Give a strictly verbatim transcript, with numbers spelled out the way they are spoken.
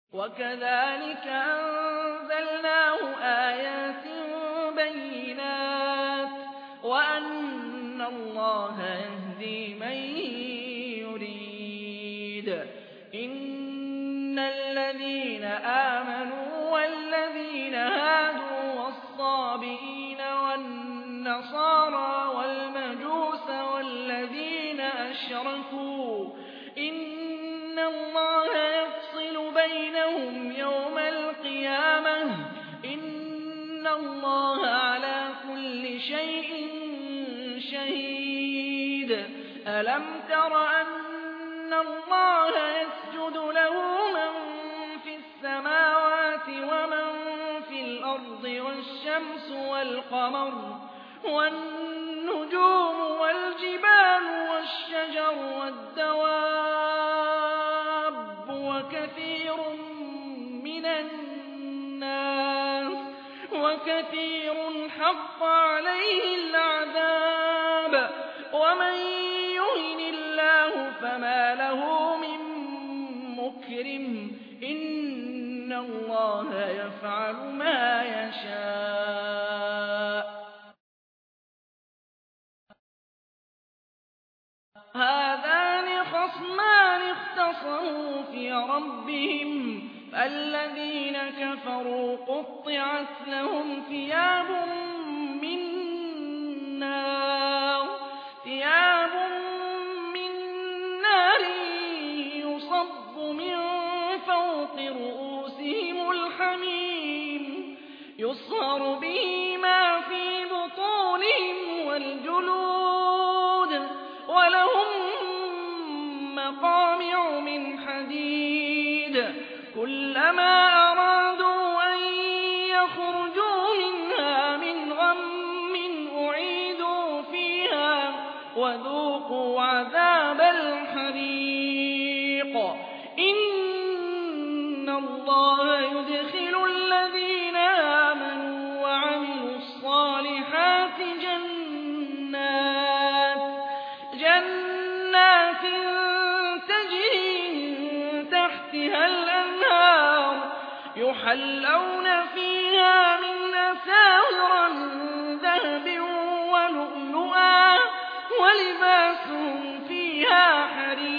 وكذلك أنزلناه آيات بينات وأن الله يهدي من يريد. إن الذين آمنوا والذين هادوا والصابئين والنصارى والمجوس والذين أشركوا إن الله يفصل بينهم يوم القيامة إن الله على كل شيء شهيد. ألم تر أن الله يسجد له من في السماوات ومن في الأرض والشمس والقمر والنجوم والجبال والشجر والدواب وكثير من الناس وكثير حق عليه العذاب ومن يهن الله فما له من مكرم إن الله يفعل ما يشاء. هذان خصمان اختصموا في ربهم فالذين كفروا قطعت لهم ثياب من نار ثياب من نار يصب من فوق رؤوسهم الحميم يصهر به ما في بطونهم والجلود ولهم مقامع من حديد كلما أرادوا أن يخرجوا منها من غم أعيدوا فيها وذوقوا عذاب الحريق. إن الله يدخل الذين آمنوا وعملوا الصالحات جنات جنات تجري من تحتها الأنهار يحلون فيها من أساور من ذهب ولؤلؤا ولباسهم فيها حرير.